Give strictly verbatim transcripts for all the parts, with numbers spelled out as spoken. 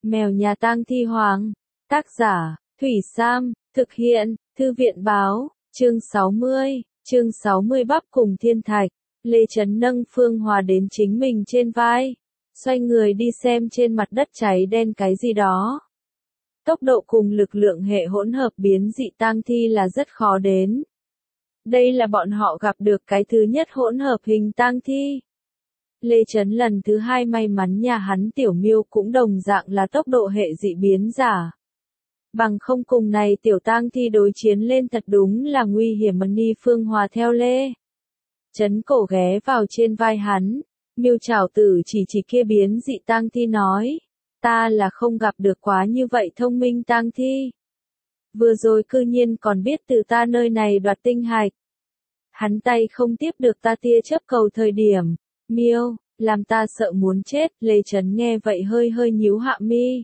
Mèo nhà tang thi hoàng. Tác giả, Thủy Sam, thực hiện, Thư viện báo, chương sáu mươi, chương sáu mươi bắp cùng thiên thạch. Lê Trấn nâng Phương Hòa đến chính mình trên vai, xoay người đi xem trên mặt đất cháy đen cái gì đó. Tốc độ cùng lực lượng hệ hỗn hợp biến dị tang thi là rất khó đến. Đây là bọn họ gặp được cái thứ nhất hỗn hợp hình tang thi. Lê Trấn lần thứ hai may mắn nhà hắn tiểu miêu cũng đồng dạng là tốc độ hệ dị biến giả. Bằng không cùng này tiểu tang thi đối chiến lên thật đúng là nguy hiểm. Ni Phương Hòa theo Lê Trấn cổ ghé vào trên vai hắn, miêu trảo tử chỉ chỉ kia biến dị tang thi nói, ta là không gặp được quá như vậy thông minh tang thi. Vừa rồi cư nhiên còn biết từ ta nơi này đoạt tinh hạch. Hắn tay không tiếp được ta tia chớp cầu thời điểm, miêu, làm ta sợ muốn chết. Lê Trấn nghe vậy hơi hơi nhíu hạ mi.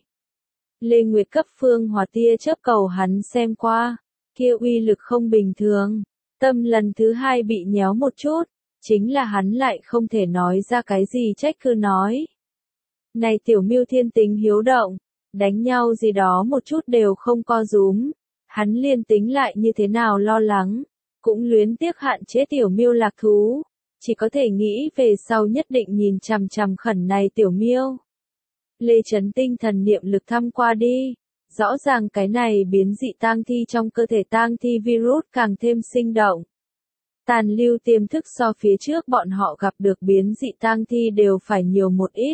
Lê Nguyệt cấp Phương Hòa tia chớp cầu hắn xem qua, kia uy lực không bình thường. Tâm lần thứ hai bị nhéo một chút, chính là hắn lại không thể nói ra cái gì trách cứ nói. Này tiểu miêu thiên tính hiếu động, đánh nhau gì đó một chút đều không co rúm. Hắn liên tính lại như thế nào lo lắng, cũng luyến tiếc hạn chế tiểu miêu lạc thú, chỉ có thể nghĩ về sau nhất định nhìn chằm chằm khẩn này tiểu miêu. Lê Trấn tinh thần niệm lực thăm qua đi, rõ ràng cái này biến dị tang thi trong cơ thể tang thi virus càng thêm sinh động. Tàn lưu tiềm thức so phía trước bọn họ gặp được biến dị tang thi đều phải nhiều một ít.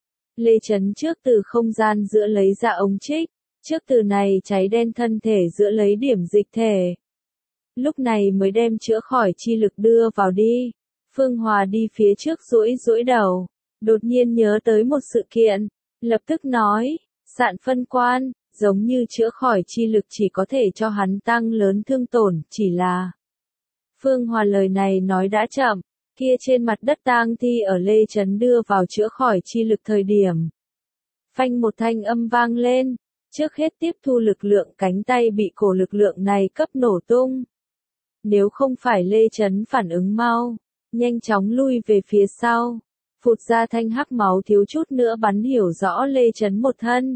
Lê Trấn trước từ không gian giữa lấy ra ống trích, trước từ này cháy đen thân thể giữa lấy điểm dịch thể. Lúc này mới đem chữa khỏi chi lực đưa vào đi. Phương Hòa đi phía trước duỗi duỗi đầu, đột nhiên nhớ tới một sự kiện, lập tức nói, sạn phân quan, giống như chữa khỏi chi lực chỉ có thể cho hắn tăng lớn thương tổn, chỉ là. Phương Hòa lời này nói đã chậm, kia trên mặt đất tang thi ở Lê Trấn đưa vào chữa khỏi chi lực thời điểm. Phanh một thanh âm vang lên, trước hết tiếp thu lực lượng cánh tay bị cổ lực lượng này cấp nổ tung. Nếu không phải Lê Trấn phản ứng mau, nhanh chóng lui về phía sau, phụt ra thanh hắc máu thiếu chút nữa bắn hiểu rõ Lê Trấn một thân.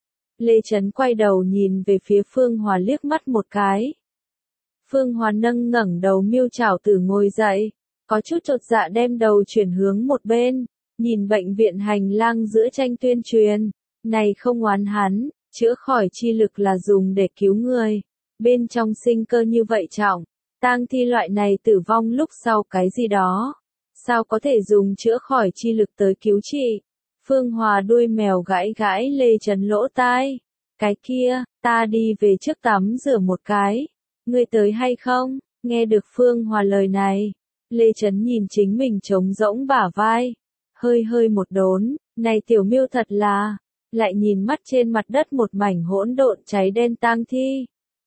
Lê Trấn quay đầu nhìn về phía Phương Hòa liếc mắt một cái. Phương Hòa nâng ngẩng đầu miêu trảo tử ngồi dậy, có chút chột dạ đem đầu chuyển hướng một bên, nhìn bệnh viện hành lang giữa tranh tuyên truyền, này không oán hắn, chữa khỏi chi lực là dùng để cứu người, bên trong sinh cơ như vậy trọng. Tang thi loại này tử vong lúc sau cái gì đó, sao có thể dùng chữa khỏi chi lực tới cứu trị. Phương Hòa đuôi mèo gãi gãi Lê Trấn lỗ tai, cái kia, ta đi về trước tắm rửa một cái, ngươi tới hay không? Nghe được Phương Hòa lời này, Lê Trấn nhìn chính mình trống rỗng bả vai, hơi hơi một đốn, này tiểu miêu thật là, lại nhìn mắt trên mặt đất một mảnh hỗn độn cháy đen tang thi.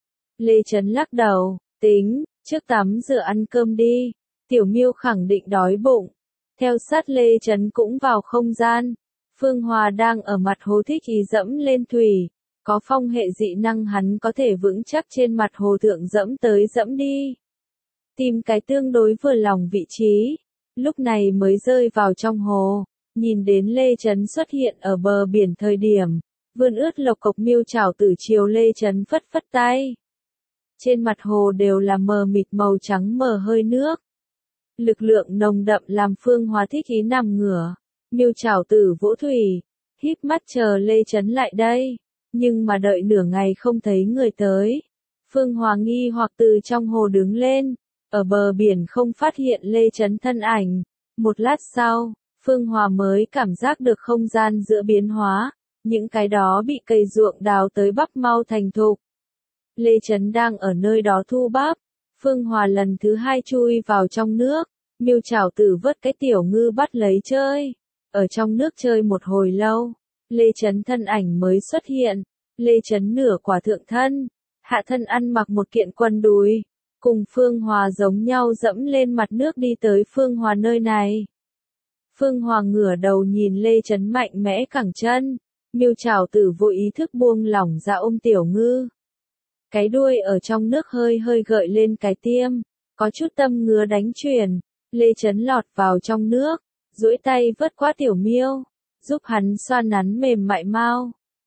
Lê Trấn lắc đầu, tính, trước tắm rửa ăn cơm đi, tiểu miêu khẳng định đói bụng. Theo sát Lê Trấn cũng vào không gian, Phương Hòa đang ở mặt hồ thích ý dẫm lên thủy, có phong hệ dị năng hắn có thể vững chắc trên mặt hồ thượng dẫm tới dẫm đi. Tìm cái tương đối vừa lòng vị trí, lúc này mới rơi vào trong hồ, nhìn đến Lê Trấn xuất hiện ở bờ biển thời điểm, vươn ướt lộc cộc miêu trảo tử chiều Lê Trấn phất phất tay. Trên mặt hồ đều là mờ mịt màu trắng mờ hơi nước. Lực lượng nồng đậm làm Phương Hòa thích ý nằm ngửa, miêu trảo tử vỗ thủy, híp mắt chờ Lê Trấn lại đây, nhưng mà đợi nửa ngày không thấy người tới. Phương Hòa nghi hoặc từ trong hồ đứng lên, ở bờ biển không phát hiện Lê Trấn thân ảnh. Một lát sau, Phương Hòa mới cảm giác được không gian giữa biến hóa, những cái đó bị cây ruộng đào tới bắp mau thành thục. Lê Trấn đang ở nơi đó thu bắp, Phương Hòa lần thứ hai chui vào trong nước, miêu trảo tử vớt cái tiểu ngư bắt lấy chơi, ở trong nước chơi một hồi lâu, Lê Trấn thân ảnh mới xuất hiện. Lê Trấn nửa quả thượng thân, hạ thân ăn mặc một kiện quần đùi, cùng Phương Hòa giống nhau dẫm lên mặt nước đi tới Phương Hòa nơi này. Phương Hòa ngửa đầu nhìn Lê Trấn mạnh mẽ cẳng chân, miêu trảo tử vô ý thức buông lỏng ra ôm tiểu ngư. Cái đuôi ở trong nước hơi hơi gợi lên cái tiêm, có chút tâm ngứa đánh chuyển, Lê Trấn lọt vào trong nước, duỗi tay vớt qua tiểu miêu, giúp hắn xoa nắn mềm mại mau.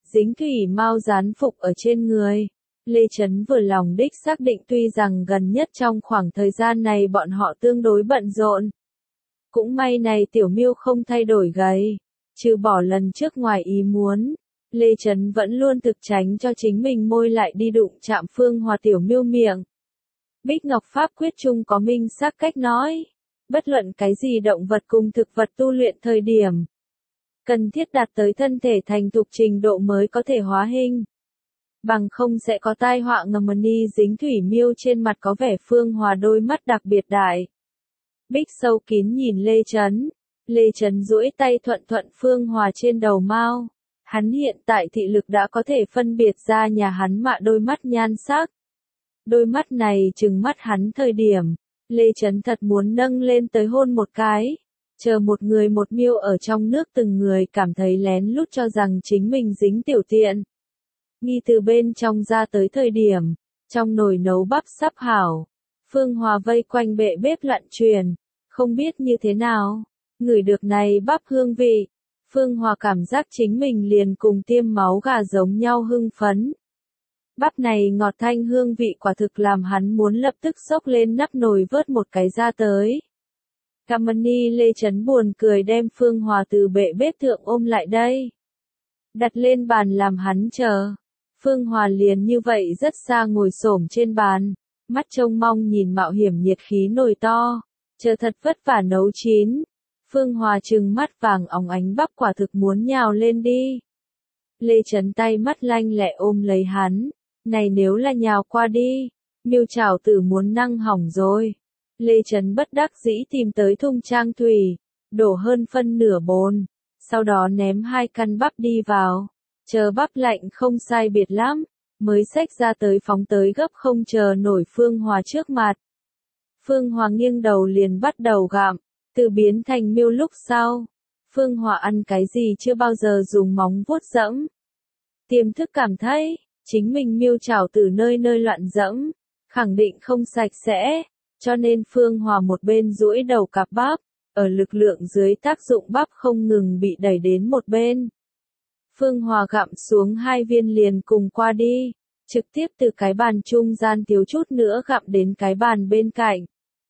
dính thủy mau dán phục ở trên người. Lê Chấn vừa lòng đích xác định tuy rằng gần nhất trong khoảng thời gian này bọn họ tương đối bận rộn. Cũng may này Tiểu Miêu không thay đổi gầy, trừ bỏ lần trước ngoài ý muốn. Lê Chấn vẫn luôn thực tránh cho chính mình môi lại đi đụng chạm Phương Hòa Tiểu Miêu miệng. Bích Ngọc Pháp Quyết chung có minh xác cách nói, bất luận cái gì động vật cùng thực vật tu luyện thời điểm, cần thiết đạt tới thân thể thành thục trình độ mới có thể hóa hình. Bằng không sẽ có tai họa ngầm. Ni dính thủy miêu trên mặt có vẻ Phương Hòa đôi mắt đặc biệt đại. Bích sâu kín nhìn Lê Chấn. Lê Chấn duỗi tay thuận thuận Phương Hòa trên đầu mao. Hắn hiện tại thị lực đã có thể phân biệt ra nhà hắn mạ đôi mắt nhan sắc. Đôi mắt này trừng mắt hắn thời điểm, Lê Chấn thật muốn nâng lên tới hôn một cái. Chờ một người một miêu ở trong nước từng người cảm thấy lén lút cho rằng chính mình dính tiểu tiện. Nghi từ bên trong ra tới thời điểm, trong nồi nấu bắp sắp hảo. Phương Hòa vây quanh bệ bếp lặn truyền, không biết như thế nào, ngửi được này bắp hương vị. Phương Hòa cảm giác chính mình liền cùng tiêm máu gà giống nhau hưng phấn. Bắp này ngọt thanh hương vị quả thực làm hắn muốn lập tức xốc lên nắp nồi vớt một cái ra tới. Kamani Lê Chấn buồn cười đem Phương Hòa từ bệ bếp thượng ôm lại đây. Đặt lên bàn làm hắn chờ. Phương Hòa liền như vậy rất xa ngồi xổm trên bàn, mắt trông mong nhìn mạo hiểm nhiệt khí nồi to, chờ thật vất vả nấu chín. Phương Hòa trừng mắt vàng óng ánh bắp quả thực muốn nhào lên đi. Lê Chấn tay mắt lanh lẹ ôm lấy hắn, này nếu là nhào qua đi, miêu chảo tử muốn năng hỏng rồi. Lê Chấn bất đắc dĩ tìm tới thùng trang thủy, đổ hơn phân nửa bồn, sau đó ném hai căn bắp đi vào, chờ bắp lạnh không sai biệt lắm, mới xách ra tới phóng tới gấp không chờ nổi Phương Hòa trước mặt. Phương Hòa nghiêng đầu liền bắt đầu gặm, từ biến thành miêu lúc sau. Phương Hòa ăn cái gì chưa bao giờ dùng móng vuốt dẫm. Tiềm thức cảm thấy, chính mình miêu chảo từ nơi nơi loạn dẫm, khẳng định không sạch sẽ, cho nên Phương Hòa một bên duỗi đầu cặp bắp, ở lực lượng dưới tác dụng bắp không ngừng bị đẩy đến một bên. Phương Hòa gặm xuống hai viên liền cùng qua đi, trực tiếp từ cái bàn trung gian thiếu chút nữa gặm đến cái bàn bên cạnh.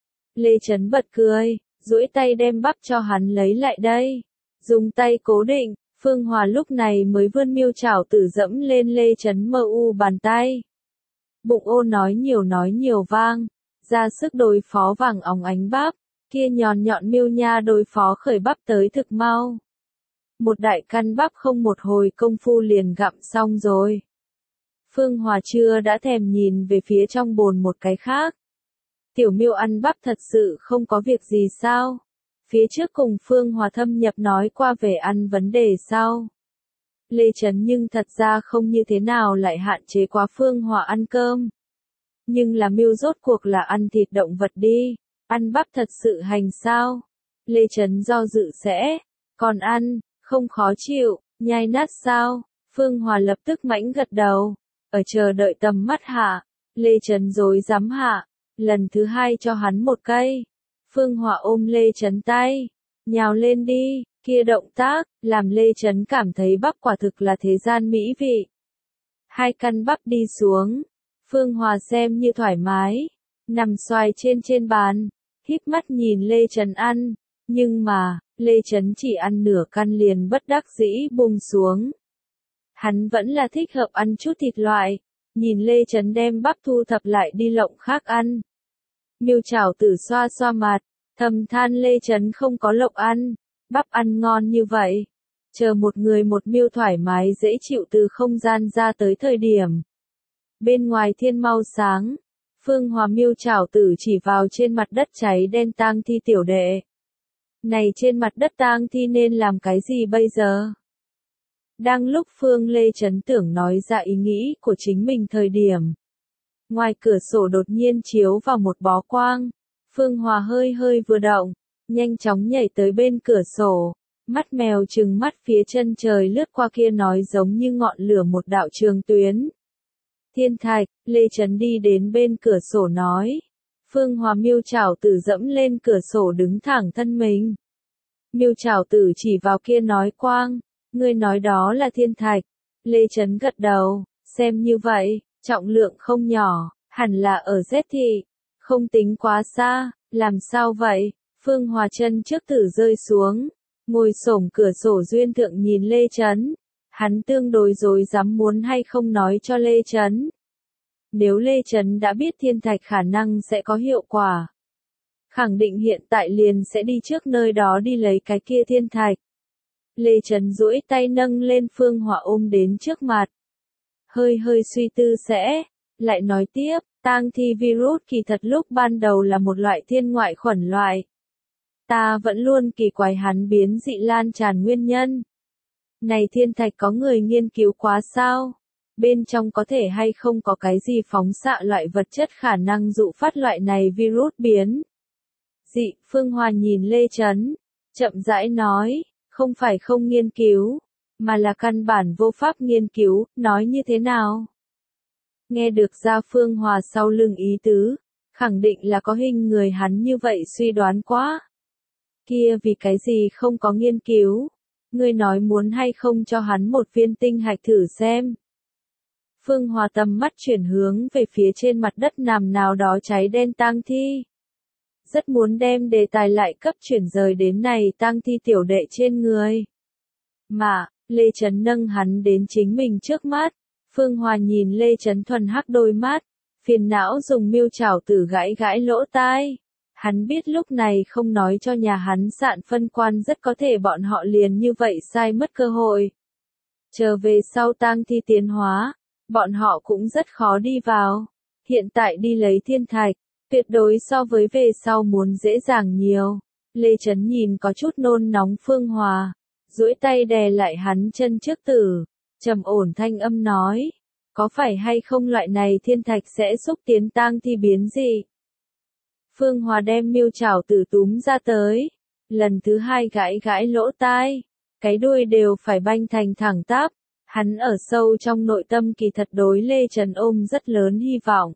Lê Chấn bật cười, duỗi tay đem bắp cho hắn lấy lại đây, dùng tay cố định. Phương Hòa lúc này mới vươn miêu chảo tử dẫm lên Lê Chấn mơ u bàn tay. Bụng ô nói nhiều nói nhiều vang, ra sức đối phó vàng óng ánh bắp, kia nhọn nhọn miêu nha đối phó khởi bắp tới thực mau. Một đại căn bắp không một hồi công phu liền gặm xong rồi. Phương Hòa chưa đã thèm nhìn về phía trong bồn một cái khác. Tiểu miêu ăn bắp thật sự không có việc gì sao? Phía trước cùng Phương Hòa thâm nhập nói qua về ăn vấn đề sao? Lê Chấn nhưng thật ra không như thế nào lại hạn chế quá Phương Hòa ăn cơm. Nhưng là miêu rốt cuộc là ăn thịt động vật đi, ăn bắp thật sự hành sao? Lê Chấn do dự sẽ, còn ăn, không khó chịu, nhai nát sao? Phương Hòa lập tức mãnh gật đầu, ở chờ đợi tầm mắt hạ, Lê Chấn rối rắm hạ, lần thứ hai cho hắn một cây. Phương Hòa ôm Lê Chấn tay, nhào lên đi, kia động tác, làm Lê Chấn cảm thấy bắp quả thực là thế gian mỹ vị. Hai căn bắp đi xuống, Phương Hòa xem như thoải mái, nằm xoài trên trên bàn, híp mắt nhìn Lê Chấn ăn, nhưng mà, Lê Chấn chỉ ăn nửa căn liền bất đắc dĩ buông xuống. Hắn vẫn là thích hợp ăn chút thịt loại, nhìn Lê Chấn đem bắp thu thập lại đi lộng khác ăn. Miêu chảo tử xoa xoa mặt, thầm than Lê Chấn không có lộc ăn, bắp ăn ngon như vậy. Chờ một người một miêu thoải mái dễ chịu từ không gian ra tới thời điểm. Bên ngoài thiên mau sáng, Phương Hòa miêu chảo tử chỉ vào trên mặt đất cháy đen tang thi tiểu đệ. Này trên mặt đất tang thi nên làm cái gì bây giờ? Đang lúc Phương Lê Chấn tưởng nói ra ý nghĩ của chính mình thời điểm. Ngoài cửa sổ đột nhiên chiếu vào một bó quang. Phương Hòa hơi hơi vừa động, nhanh chóng nhảy tới bên cửa sổ. Mắt mèo trừng mắt phía chân trời lướt qua kia nói giống như ngọn lửa một đạo trường tuyến. Thiên Thạch, Lê Chấn đi đến bên cửa sổ nói. Phương Hòa miêu chảo tử dẫm lên cửa sổ đứng thẳng thân mình. Miêu chảo tử chỉ vào kia nói quang, ngươi nói đó là thiên thạch. Lê Chấn gật đầu, xem như vậy, trọng lượng không nhỏ, hẳn là ở Z thị, không tính quá xa, làm sao vậy? Phương Hòa chân trước tử rơi xuống, ngồi xổm cửa sổ duyên thượng nhìn Lê Chấn. Hắn tương đối rối rắm muốn hay không nói cho Lê Chấn. Nếu Lê Chấn đã biết thiên thạch khả năng sẽ có hiệu quả, khẳng định hiện tại liền sẽ đi trước nơi đó đi lấy cái kia thiên thạch. Lê Chấn duỗi tay nâng lên Phương Hòa ôm đến trước mặt. Hơi hơi suy tư sẽ, lại nói tiếp, tang thi virus kỳ thật lúc ban đầu là một loại thiên ngoại khuẩn loại. Ta vẫn luôn kỳ quái hắn biến dị lan tràn nguyên nhân. Này thiên thạch có người nghiên cứu quá sao? Bên trong có thể hay không có cái gì phóng xạ loại vật chất khả năng dụ phát loại này virus biến? Dị, Phương Hòa nhìn Lê Chấn, chậm rãi nói, không phải không nghiên cứu, mà là căn bản vô pháp nghiên cứu, nói như thế nào? Nghe được ra Phương Hòa sau lưng ý tứ, khẳng định là có hình người hắn như vậy suy đoán quá. Kia vì cái gì không có nghiên cứu? Ngươi nói muốn hay không cho hắn một viên tinh hạch thử xem. Phương Hòa tầm mắt chuyển hướng về phía trên mặt đất nằm nào đó cháy đen tang thi. Rất muốn đem đề tài lại cấp chuyển rời đến này tang thi tiểu đệ trên người. Mà, Lê Chấn nâng hắn đến chính mình trước mắt. Phương Hòa nhìn Lê Chấn thuần hắc đôi mắt, phiền não dùng miêu chảo tử gãi gãi lỗ tai. Hắn biết lúc này không nói cho nhà hắn sạn phân quan rất có thể bọn họ liền như vậy sai mất cơ hội. Chờ về sau tang thi tiến hóa, bọn họ cũng rất khó đi vào. Hiện tại đi lấy thiên thạch, tuyệt đối so với về sau muốn dễ dàng nhiều. Lê Chấn nhìn có chút nôn nóng Phương Hòa, duỗi tay đè lại hắn chân trước tử, trầm ổn thanh âm nói, có phải hay không loại này thiên thạch sẽ xúc tiến tang thi biến dị? Phương Hòa đem miêu chảo tử túm ra tới, lần thứ hai gãi gãi lỗ tai, cái đuôi đều phải banh thành thẳng tắp. Hắn ở sâu trong nội tâm kỳ thật đối Lê Chấn ôm rất lớn hy vọng.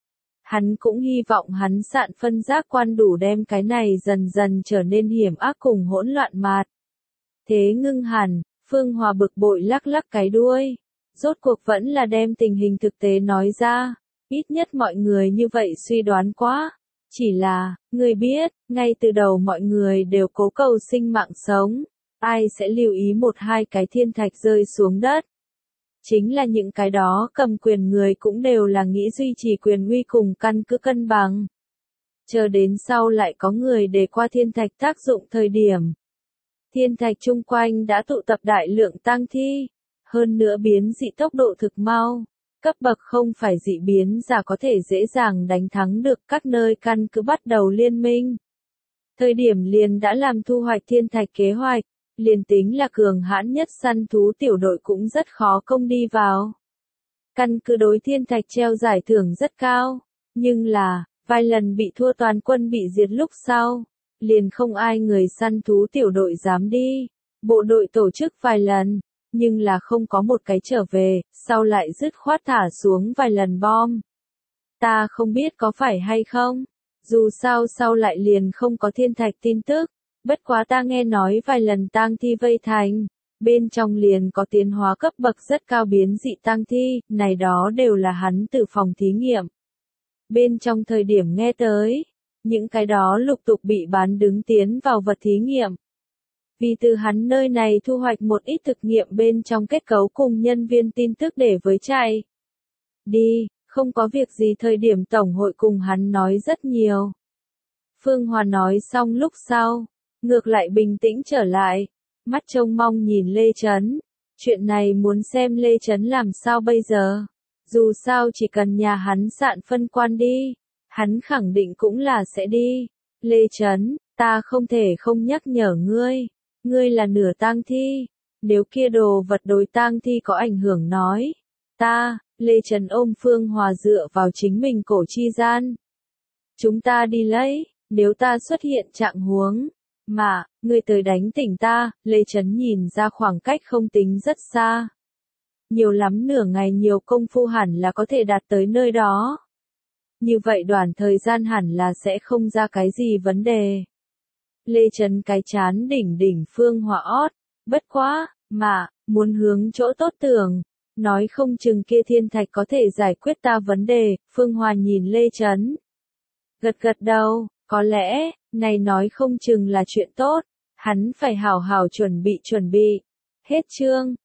Hắn cũng hy vọng hắn sạn phân giác quan đủ đem cái này dần dần trở nên hiểm ác cùng hỗn loạn mạt. Thế ngưng hẳn, Phương Hòa bực bội lắc lắc cái đuôi. Rốt cuộc vẫn là đem tình hình thực tế nói ra. Ít nhất mọi người như vậy suy đoán quá. Chỉ là, người biết, ngay từ đầu mọi người đều cố cầu sinh mạng sống. Ai sẽ lưu ý một hai cái thiên thạch rơi xuống đất? Chính là những cái đó cầm quyền người cũng đều là nghĩ duy trì quyền uy cùng căn cứ cân bằng. Chờ đến sau lại có người đề qua thiên thạch tác dụng thời điểm. Thiên thạch chung quanh đã tụ tập đại lượng tang thi, hơn nữa biến dị tốc độ thực mau, cấp bậc không phải dị biến giả có thể dễ dàng đánh thắng được các nơi căn cứ bắt đầu liên minh. Thời điểm liền đã làm thu hoạch thiên thạch kế hoạch. Liền tính là cường hãn nhất săn thú tiểu đội cũng rất khó công đi vào. Căn cứ đối thiên thạch treo giải thưởng rất cao, nhưng là, vài lần bị thua toàn quân bị diệt lúc sau, liền không ai người săn thú tiểu đội dám đi. Bộ đội tổ chức vài lần, nhưng là không có một cái trở về, sau lại dứt khoát thả xuống vài lần bom. Ta không biết có phải hay không, dù sao sau lại liền không có thiên thạch tin tức. Bất quá ta nghe nói vài lần tang thi vây thành, bên trong liền có tiến hóa cấp bậc rất cao biến dị tang thi, này đó đều là hắn từ phòng thí nghiệm. Bên trong thời điểm nghe tới, những cái đó lục tục bị bán đứng tiến vào vật thí nghiệm. Vì từ hắn nơi này thu hoạch một ít thực nghiệm bên trong kết cấu cùng nhân viên tin tức để với chạy. Đi, không có việc gì thời điểm tổng hội cùng hắn nói rất nhiều. Phương Hòa nói xong lúc sau. Ngược lại bình tĩnh trở lại, mắt trông mong nhìn Lê Chấn. Chuyện này muốn xem Lê Chấn làm sao bây giờ. Dù sao chỉ cần nhà hắn sạn phân quan đi, hắn khẳng định cũng là sẽ đi. Lê Chấn, ta không thể không nhắc nhở ngươi. Ngươi là nửa tang thi. Nếu kia đồ vật đối tang thi có ảnh hưởng nói. Ta, Lê Chấn ôm Phương Hòa dựa vào chính mình cổ chi gian. Chúng ta đi lấy, nếu ta xuất hiện trạng huống. Mà, ngươi tới đánh tỉnh ta, Lê Chấn nhìn ra khoảng cách không tính rất xa. Nhiều lắm nửa ngày nhiều công phu hẳn là có thể đạt tới nơi đó. Như vậy đoạn thời gian hẳn là sẽ không ra cái gì vấn đề. Lê Chấn cái chán đỉnh đỉnh Phương Hòa ót, bất quá, mà, muốn hướng chỗ tốt tưởng, nói không chừng kia thiên thạch có thể giải quyết ta vấn đề, Phương Hòa nhìn Lê Chấn. Gật gật đầu, có lẽ, này nói không chừng là chuyện tốt, hắn phải hảo hảo chuẩn bị chuẩn bị. Hết chương.